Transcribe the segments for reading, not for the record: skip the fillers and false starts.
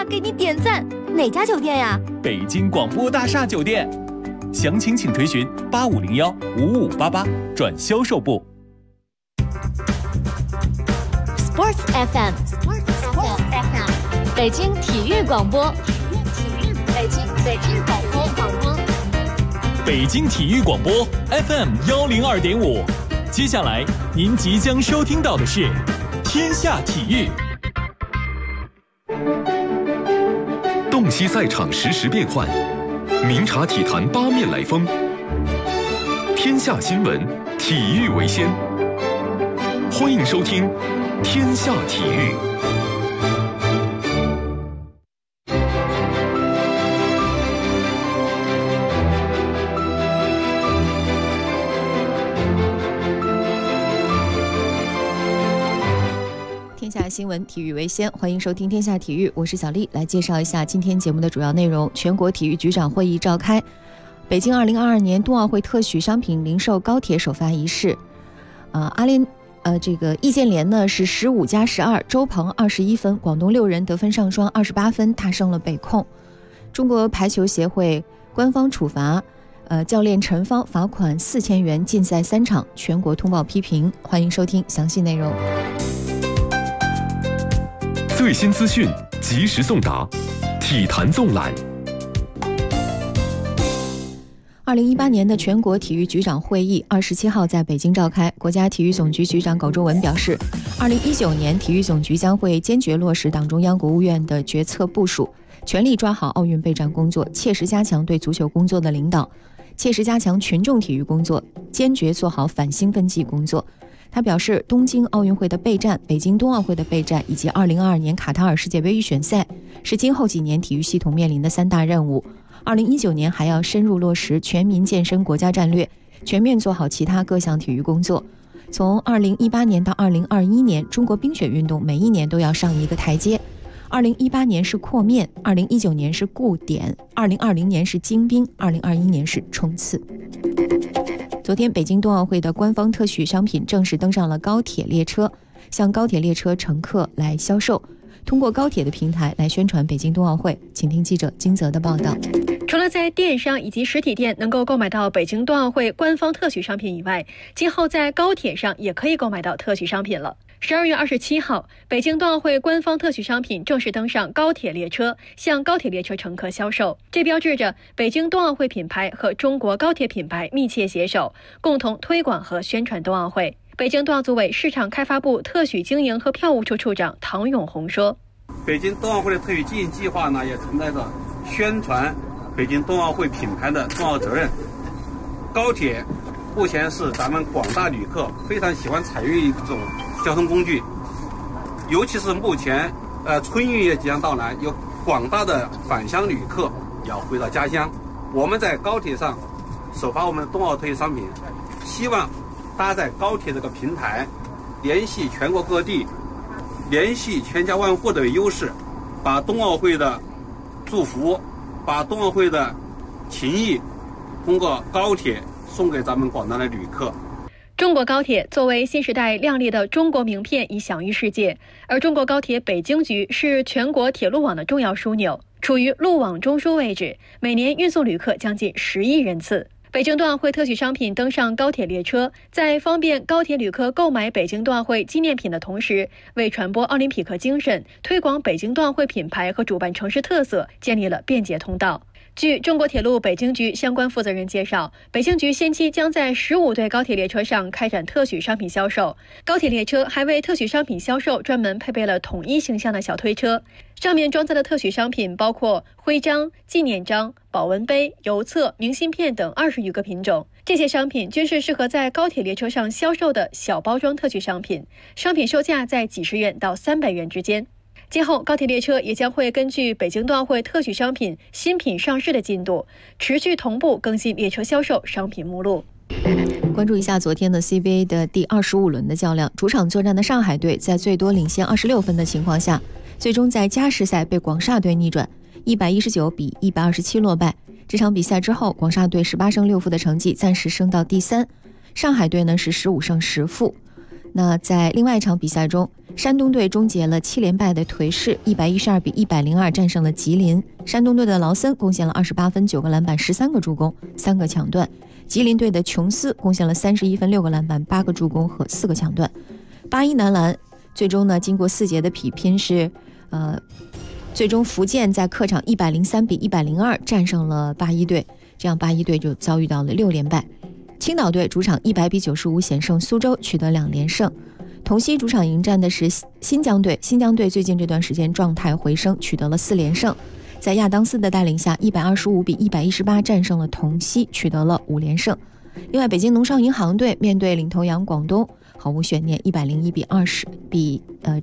给你点赞。哪家酒店呀？ 北京广播大厦酒店。详情请垂询8501-5588转销售部。 Sports FM， 北京体育广播，北京广播， 北京体育广播 FM 102.5。接下来您即将收听到的是天下体育。 洞悉赛场实时变幻，明察体坛八面来风。天下新闻，体育为先。欢迎收听天下体育。 天下新闻，体育为先，欢迎收听天下体育，我是小丽，来介绍一下今天节目的主要内容。全国体育局长会议召开，北京2022年冬奥会特许商品零售高铁首发仪式。易建联呢是15+12，周鹏21分，广东6人得分上双28分，大胜了北控。中国排球协会官方处罚教练陈芳罚款4000元，禁赛3场，全国通报批评。欢迎收听详细内容。 最新资讯，及时送达，体坛纵览。 2018年的全国体育局长会议27号在北京召开。国家体育总局局长苟仲文表示，2019年体育总局将会坚决落实党中央、国务院的决策部署，全力抓好奥运备战工作，切实加强对足球工作的领导，切实加强群众体育工作，坚决做好反兴奋剂工作。他表示，东京奥运会的备战、北京冬奥会的备战以及2022年卡塔尔世界杯预选赛是今后几年体育系统面临的3大任务。2019年还要深入落实全民健身国家战略，全面做好其他各项体育工作。从2018年到2021年，中国冰雪运动每一年都要上一个台阶。2018年是扩面，2019年是固点，2020年是精冰，2021年是冲刺。昨天，北京冬奥会的官方特许商品正式登上了高铁列车，向高铁列车乘客来销售，通过高铁的平台来宣传北京冬奥会。请听记者金泽的报道。 除了在电商以及实体店能够购买到北京冬奥会官方特许商品以外，今后在高铁上也可以购买到特许商品了。12月27号，北京冬奥会官方特许商品正式登上高铁列车，向高铁列车乘客销售。这标志着北京冬奥会品牌和中国高铁品牌密切携手，共同推广和宣传冬奥会。北京冬奥组委市场开发部特许经营和票务处处长唐永红说：“ 北京冬奥会的特许经营计划呢，也承载着宣传北京冬奥会品牌的重要责任。高铁目前是咱们广大旅客非常喜欢采用一种交通工具，尤其是目前春运也即将到来，有广大的返乡旅客要回到家乡。我们在高铁上首发我们的冬奥特许商品，希望大家在高铁这个平台联系全国各地，联系全家万户的优势，把冬奥会的祝福，把冬奥会的情谊通过高铁送给咱们广大的旅客。 中国高铁作为新时代亮丽的中国名片已享誉世界，而中国高铁北京局是全国铁路网的重要枢纽，处于路网中枢位置，每年运送旅客将近10亿人次。北京冬奥会特许商品登上高铁列车，在方便高铁旅客购买北京冬奥会纪念品的同时，为传播奥林匹克精神、推广北京冬奥会品牌和主办城市特色建立了便捷通道。据中国铁路北京局相关负责人介绍，北京局先期将在15对高铁列车上开展特许商品销售。高铁列车还为特许商品销售专门配备了统一形象的小推车，上面装载的特许商品包括徽章、纪念章、保温杯、邮册、明信片等20余个品种。这些商品均是适合在高铁列车上销售的小包装特许商品，商品售价在几十元到300元之间。今后高铁列车也将会根据北京冬奥会特许商品新品上市的进度，持续同步更新列车销售商品目录。 关注一下昨天的 CBA 的第25轮的较量，主场作战的上海队在最多领先26分的情况下，最终在加时赛被广厦队逆转，119比127落败。这场比赛之后，广厦队18胜6负的成绩暂时升到第3，上海队呢是15胜10负。 那在另外一场比赛中，山东队终结了7连败的颓势，112比102战胜了吉林。山东队的劳森贡献了28分、9个篮板、13个助攻、3个抢断；吉林队的琼斯贡献了31分、6个篮板、8个助攻和4个抢断。81男篮最终呢，经过4节的比拼是，最终福建在客场103比102战胜了81队，这样81队就遭遇到了6连败。青岛队主场100比95险胜苏州，取得2连胜。同曦主场迎战的是新疆队，新疆队最近这段时间状态回升，取得了4连胜。在亚当斯的带领下，125比118战胜了同曦，取得了5连胜。另外，北京农商银行队面对领头羊广东，毫无悬念，101比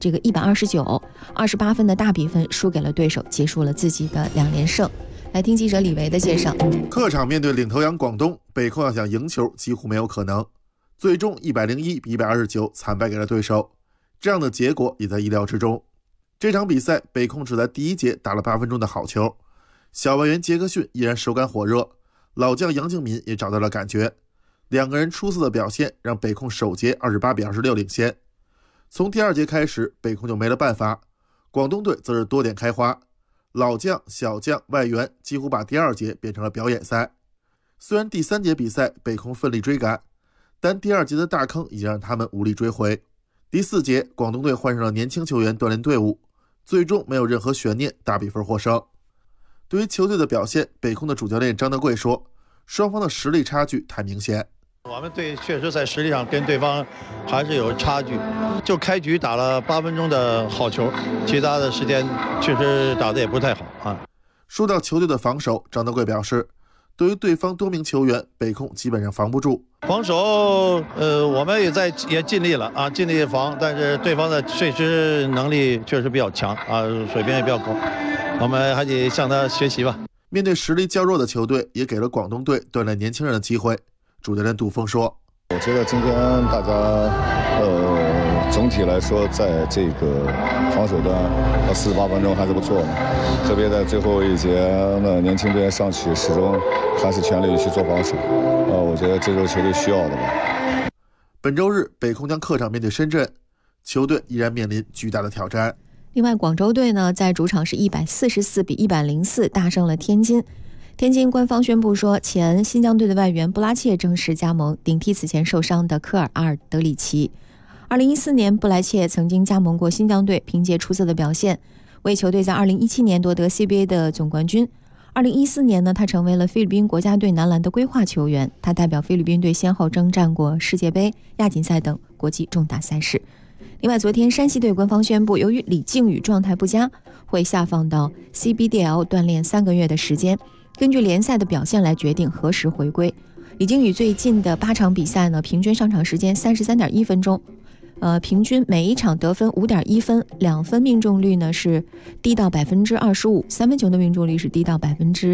129， 28分的大比分输给了对手，结束了自己的2连胜。来听记者李维的介绍。 客场面对领头羊广东，北控要想赢球几乎没有可能，最终101比129惨败给了对手，这样的结果也在意料之中。这场比赛北控只在第1节打了8分钟的好球，小外援杰克逊依然手感火热，老将杨敬敏也找到了感觉，两个人出色的表现让北控首节28比26领先。从第2节开始，北控就没了办法，广东队则是多点开花，老将、小将、外援几乎把第2节变成了表演赛。虽然第3节比赛北控奋力追赶，但第2节的大坑已经让他们无力追回。第4节，广东队换上了年轻球员锻炼队伍，最终没有任何悬念，大比分获胜。对于球队的表现，北控的主教练张德贵说，双方的实力差距太明显。 我们队确实在实力上跟对方还是有差距，就开局打了8分钟的好球，其他的时间确实打得也不太好啊。 说到球队的防守，张德贵表示，对于对方多名球员，北控基本上防不住。 防守，我们也尽力了啊，尽力防，但是对方的碎尸能力确实比较强啊，水平也比较高，我们还得向他学习吧。 面对实力较弱的球队，也给了广东队锻炼年轻人的机会。主教练杜峰说：“ 我觉得今天大家，总体来说，在这个防守端到48分钟还是不错的，特别在最后1节，那年轻队员上去始终还是全力去做防守，我觉得这就是球队需要的吧。” 本周日，北控将客场面对深圳，球队依然面临巨大的挑战。 另外，广州队呢在主场是144比104大胜了天津。天津官方宣布说，前新疆队的外援布拉切正式加盟，顶替此前受伤的科尔阿尔德里奇。2014年，布莱切曾经加盟过新疆队，凭借出色的表现，为球队在2017年夺得 CBA 的总冠军。2014年呢，他成为了菲律宾国家队男篮的规划球员，他代表菲律宾队先后征战过世界杯、亚锦赛等国际重大赛事。另外，昨天山西队官方宣布，由于李靖宇状态不佳，会下放到 CBDL 锻炼3个月的时间，根据联赛的表现来决定何时回归。李靖宇最近的8场比赛呢，平均上场时间33.1分钟，平均每一场得分5.1分，2分命中率呢是低到 25%， 3分球的命中率是低到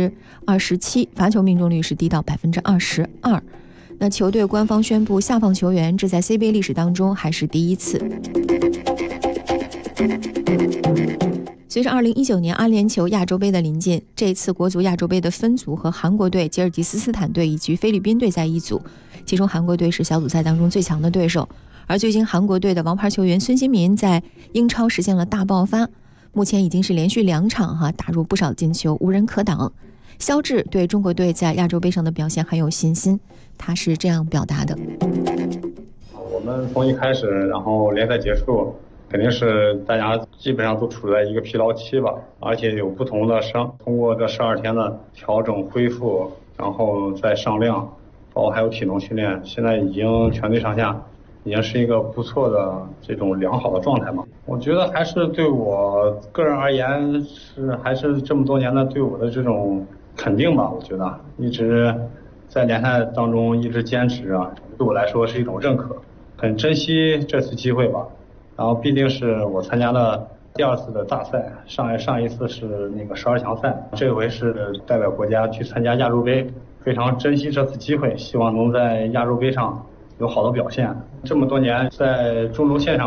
27%， 罚球命中率是低到 22%。那球队官方宣布下放球员，这在 CBA 历史当中还是第1次。随着2019年阿联酋亚洲杯的临近，这一次国足亚洲杯的分组和韩国队、吉尔吉斯斯坦队以及菲律宾队在一组，其中韩国队是小组赛当中最强的对手。而最近韩国队的王牌球员孙兴民在英超实现了大爆发，目前已经是连续2场打入不少进球，无人可挡。肖智对中国队在亚洲杯上的表现很有信心，他是这样表达的： 我们从一开始，然后联赛结束，肯定是大家基本上都处在一个疲劳期吧，而且有不同的伤，通过这12天的调整恢复，然后再上量，包括还有体能训练，现在已经全队上下已经是一个不错的这种良好的状态嘛。我觉得还是对我个人而言还是这么多年的对我的这种肯定吧。我觉得一直在联赛当中一直坚持啊，对我来说是一种认可，很珍惜这次机会吧。然后毕竟是我参加了第2次的大赛，上一次是那个12强赛，这回是代表国家去参加亚洲杯，非常珍惜这次机会，希望能在亚洲杯上有好的表现。这么多年在中轴线上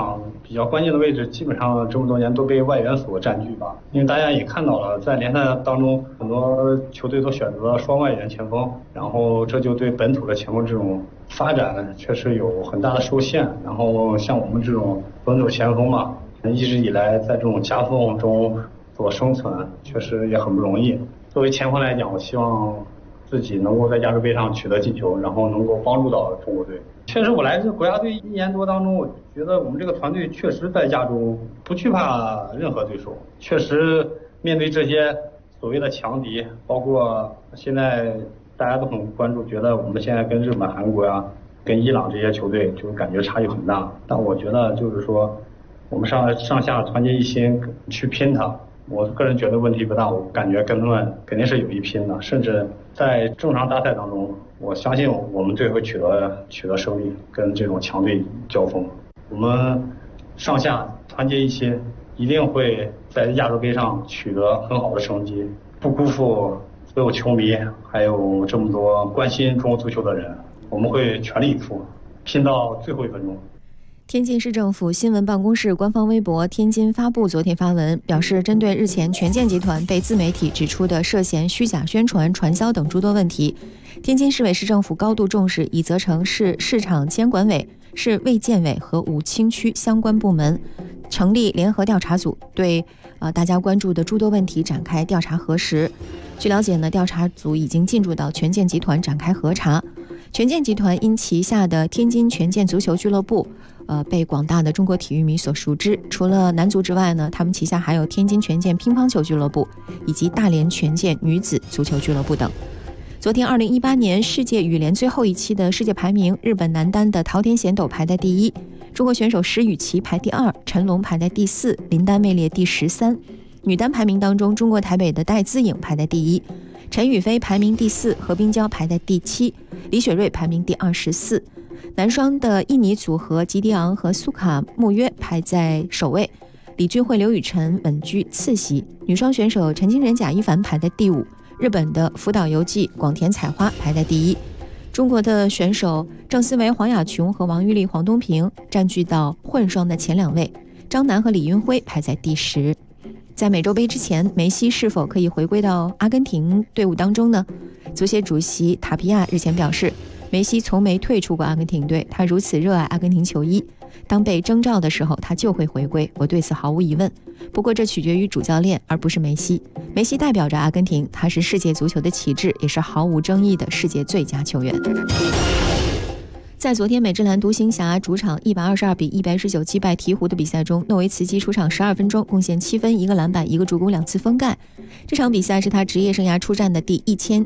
比较关键的位置基本上这么多年都被外援所占据吧。因为大家也看到了，在联赛当中很多球队都选择了双外援前锋，然后这就对本土的前锋这种发展确实有很大的受限。然后像我们这种本土前锋嘛，一直以来在这种夹缝中做生存，确实也很不容易。作为前锋来讲，我希望自己能够在亚洲杯上取得进球，然后能够帮助到中国队。确实，我来这国家队1年多当中，我觉得我们这个团队确实在亚洲不惧怕任何对手。确实面对这些所谓的强敌，包括现在大家都很关注，觉得我们现在跟日本、韩国呀、跟伊朗这些球队就感觉差距很大。但我觉得就是说，我们上下团结一心去拼它。我个人觉得问题不大，我感觉跟他们肯定是有一拼的，甚至在正常大赛当中，我相信我们队会取得胜利，跟这种强队交锋。我们上下团结一心，一定会在亚洲杯上取得很好的成绩，不辜负所有球迷，还有这么多关心中国足球的人。我们会全力以赴，拼到最后1分钟。 天津市政府新闻办公室官方微博天津发布昨天发文表示，针对日前权健集团被自媒体指出的涉嫌虚假宣传、传销等诸多问题，天津市委市政府高度重视，已责成市市场监管委、市卫健委和武清区相关部门成立联合调查组，对大家关注的诸多问题展开调查核实。据了解呢，调查组已经进驻到权健集团展开核查。权健集团因旗下的天津权健足球俱乐部被广大的中国体育迷所熟知。除了男足之外呢，他们旗下还有天津权健乒乓球俱乐部以及大连权健女子足球俱乐部等。昨天2018年世界羽联最后一期的世界排名，日本男单的桃田贤斗排在第1，中国选手石宇奇排第2，陈龙排在第4，林丹妹列第13。女单排名当中，中国台北的戴资颖排在第1，陈雨菲排名第4，何冰娇排在第7，李雪芮排名第24。男双的印尼组合吉迪昂和苏卡穆约排在首位，李俊慧、刘雨辰稳居次席。女双选手陈金人、贾一凡排在第5，日本的福岛由纪、广田彩花排在第1。中国的选手郑思维、黄雅琼和王玉丽、黄东萍占据到混双的前2位，张楠和李云辉排在第10。在美洲杯之前，梅西是否可以回归到阿根廷队伍当中呢？足协主席塔皮亚日前表示，梅西从没退出过阿根廷队，他如此热爱阿根廷球衣，当被征召的时候他就会回归，我对此毫无疑问。不过这取决于主教练，而不是梅西。梅西代表着阿根廷，他是世界足球的旗帜，也是毫无争议的世界最佳球员。在昨天美职篮独行侠主场122比119击败鹈鹕的比赛中，诺维茨基出场12分钟，贡献7分、1个篮板、1个助攻、2次封盖。这场比赛是他职业生涯出战的第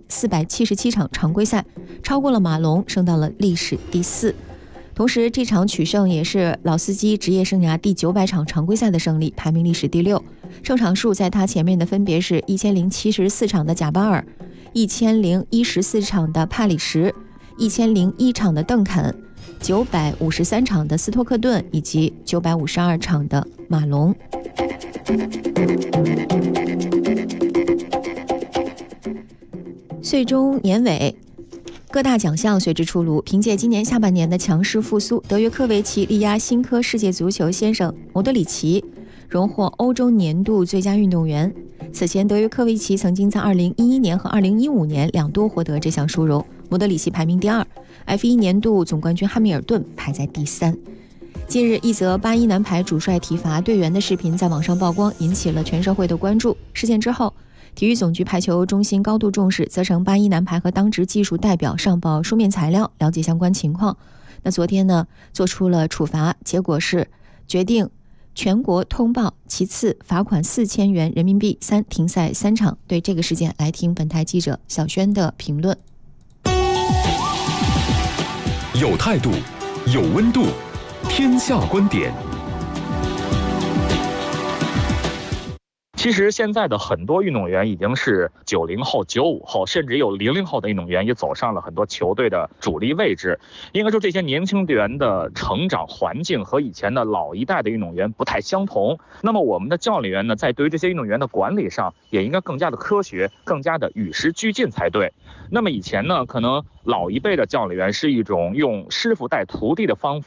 1477场常规赛，超过了马龙，升到了历史第4。同时，这场取胜也是老司机职业生涯第900场常规赛的胜利，排名历史第6。胜场数在他前面的分别是1074场的贾巴尔、1014场的帕里什、1001场的邓肯、953场的斯托克顿以及952场的马龙。岁中年尾，各大奖项随之出炉。凭借今年下半年的强势复苏，德约科维奇力压新科世界足球先生莫德里奇，荣获欧洲年度最佳运动员。此前，德约科维奇曾经在2011年和2015年2度获得这项殊荣。莫德里奇排名第2， F1 年度总冠军汉密尔顿排在第3。近日，一则81男排主帅体罚队员的视频在网上曝光，引起了全社会的关注。事件之后，体育总局排球中心高度重视，责成81男排和当值技术代表上报书面材料，了解相关情况。那昨天呢，做出了处罚，结果是决定全国通报，其次罚款4000元人民币，3停赛3场。对这个事件，来听本台记者小轩的评论。 有态度，有温度，天下观点。 其实现在的很多运动员已经是90后、95后，甚至有00后的运动员也走上了很多球队的主力位置。应该说，这些年轻队员的成长环境和以前的老一代的运动员不太相同。那么我们的教练员呢，在对于这些运动员的管理上，也应该更加的科学，更加的与时俱进才对。那么以前呢，可能老一辈的教练员是一种用师傅带徒弟的方法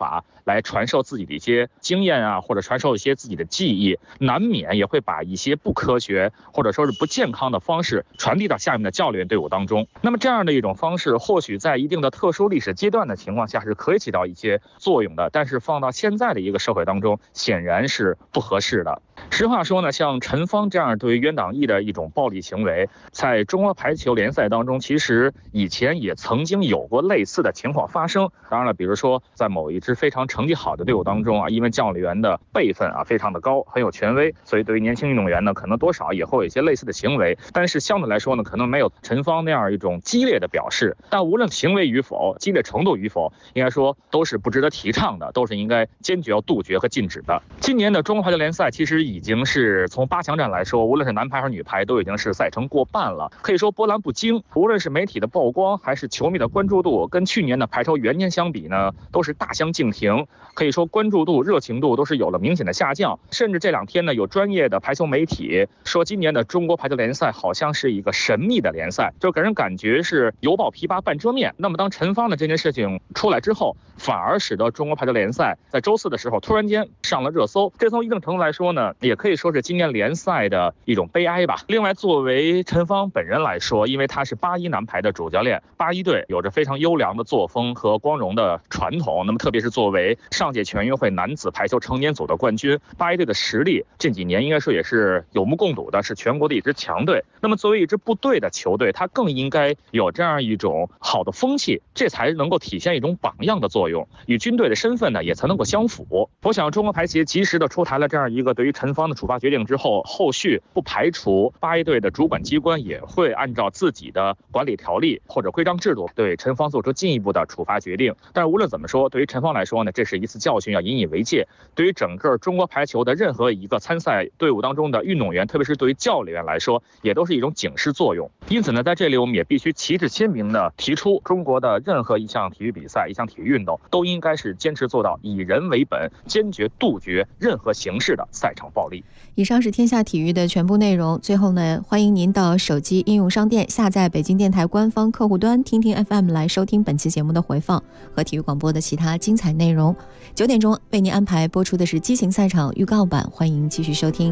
来传授自己的一些经验啊，或者传授一些自己的技艺，难免也会把一些不科学或者说是不健康的方式传递到下面的教练队伍当中。那么这样的一种方式，或许在一定的特殊历史阶段的情况下是可以起到一些作用的，但是放到现在的一个社会当中，显然是不合适的。实话说呢，像陈芳这样对于冤党役的一种暴力行为，在中国排球联赛当中，其实以前也曾经有过类似的情况发生。当然了，比如说在某一支非常成绩好的队伍当中啊，因为教练员的辈分啊非常的高，很有权威，所以对于年轻运动员呢，可能多少也会有一些类似的行为。但是相对来说呢，可能没有陈芳那样一种激烈的表示。但无论行为与否，激烈程度与否，应该说都是不值得提倡的，都是应该坚决要杜绝和禁止的。今年的中国排球联赛其实已经是从8强战来说，无论是男排还是女排，都已经是赛程过半了，可以说波澜不惊。无论是媒体的曝光，还是球迷的关注度，跟去年的排球元年相比呢，都是大相径庭。可以说关注度、热情度都是有了明显的下降。甚至这2天呢，有专业的排球媒体说，今年的中国排球联赛好像是一个神秘的联赛，就给人感觉是犹抱琵琶半遮面。那么当陈芳的这件事情出来之后，反而使得中国排球联赛在周4的时候突然间上了热搜。这从一定程度来说呢，也可以说是今年联赛的一种悲哀吧。另外，作为陈芳本人来说，因为他是81男排的主教练，81队有着非常优良的作风和光荣的传统。那么特别是作为上届全运会男子排球成年组的冠军，81队的实力近几年应该说也是有目共睹的，是全国的一支强队。那么作为一支部队的球队，它更应该有这样一种好的风气，这才能够体现一种榜样的作用，与军队的身份呢也才能够相符。我想中国排协及时的出台了这样一个对于陈芳的处罚决定之后，后续不排除81队的主管机关也会按照自己的管理条例或者规章制度对陈芳做出进一步的处罚决定。但是无论怎么说，对于陈芳来说呢，这是一次教训，要引以为戒。对于整个中国排球的任何一个参赛队伍当中的运动员，特别是对于教练员来说，也都是一种警示作用。因此呢，在这里我们也必须旗帜鲜明地提出，中国的任何一项体育比赛、一项体育运动，都应该是坚持做到以人为本，坚决杜绝任何形式的赛场暴力。 以上是天下体育的全部内容。最后呢，欢迎您到手机应用商店下载北京电台官方客户端听听 FM 来收听本期节目的回放和体育广播的其他精彩内容。9点钟为您安排播出的是激情赛场预告版，欢迎继续收听。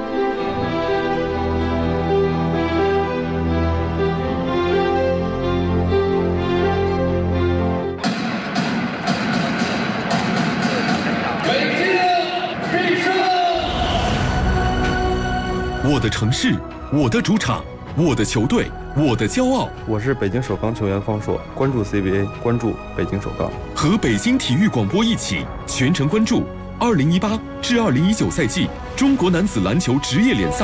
我的城市，我的主场，我的球队，我的骄傲。 我是北京首钢球员方硕，关注 CBA， 关注北京首钢。 和北京体育广播一起全程关注2018至2019赛季中国男子篮球职业联赛。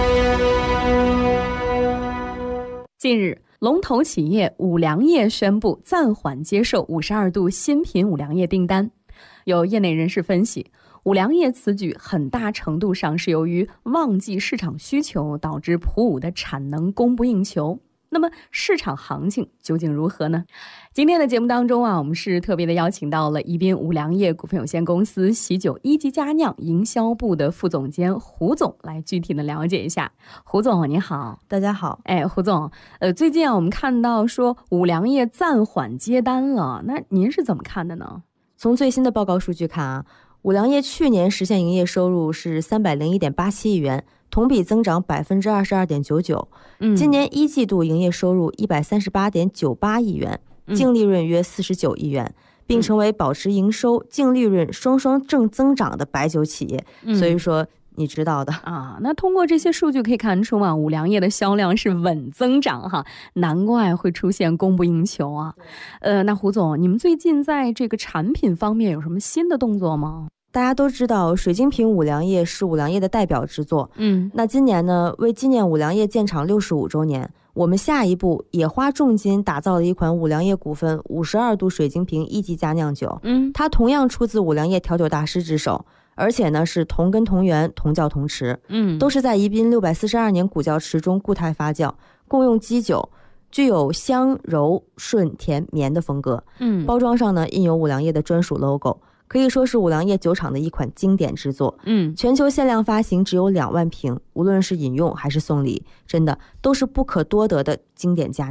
近日，龙头企业五粮液宣布暂缓接受52度新品五粮液订单。有业内人士分析，五粮液此举很大程度上是由于旺季市场需求导致普五的产能供不应求。那么市场行情究竟如何呢？今天的节目当中我们是特别的邀请到了宜宾五粮液股份有限公司喜酒一级佳酿营销部的副总监胡总来具体的了解一下。胡总您好。 大家好。 胡总，最近我们看到说五粮液暂缓接单了，那您是怎么看的呢？ 从最新的报告数据看五粮液去年实现营业收入是301.87亿元，同比增长22.99%。今年1季度营业收入138.98亿元，净利润约49亿元，并成为保持营收、净利润双双正增长的白酒企业。所以说你知道的那通过这些数据可以看出五粮液的销量是稳增长哈，难怪会出现供不应求啊。那胡总，你们最近在这个产品方面有什么新的动作吗？ 大家都知道水晶瓶五粮液是五粮液的代表之作。那今年呢，为纪念五粮液建厂65周年，我们下一步也花重金打造了一款五粮液股份52度水晶瓶一级佳酿酒。它同样出自五粮液调酒大师之手，而且呢是同根同源同窖同池，都是在宜宾642年古窖池中固态发酵，共用基酒，具有香柔顺甜绵的风格。包装上呢印有五粮液的专属 logo， 可以说是五粮液酒厂的一款经典之作。全球限量发行只有2万瓶，无论是饮用还是送礼，真的都是不可多得的经典佳酿。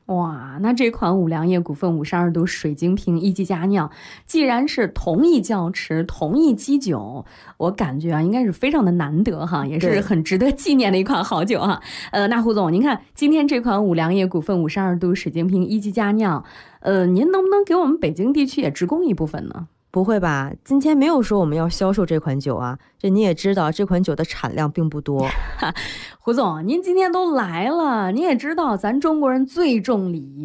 哇，那这款五粮液股份52度水晶瓶一级佳酿，既然是同一窖池、同一基酒，我感觉啊，应该是非常的难得哈，也是很值得纪念的一款好酒哈。那胡总，您看今天这款五粮液股份52度水晶瓶一级佳酿，您能不能给我们北京地区也直供一部分呢？ 不会吧，今天没有说我们要销售这款酒啊，这你也知道，这款酒的产量并不多。 胡总，您今天都来了，你也知道咱中国人最重礼仪。